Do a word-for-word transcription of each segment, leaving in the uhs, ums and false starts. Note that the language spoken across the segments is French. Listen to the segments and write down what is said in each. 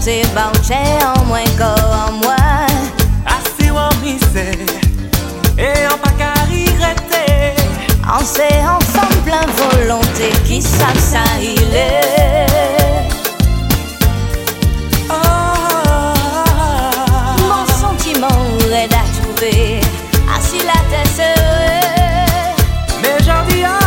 c'est bouché en moins qu'en moi. Assis en misère et en pas carité. On sait ensemble plein volonté qui savent ça il est. Oh, mon sentiment est à trouver. Assis la tête serrée. Mais j'en dis ah.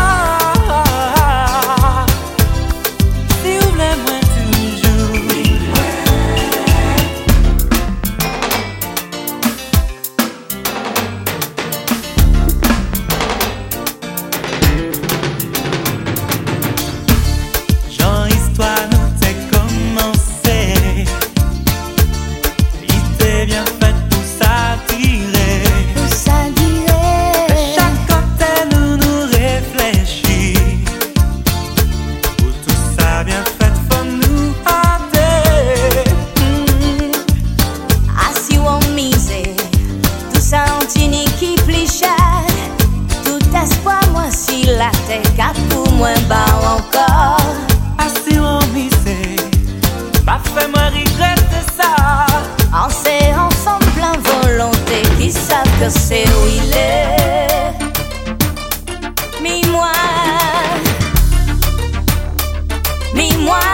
La tête à pour moins bas encore. Assis en misé, pas fait moi regretter ça. On sait ensemble plein volonté qui savent que c'est où il est. Mais moi, mais moi.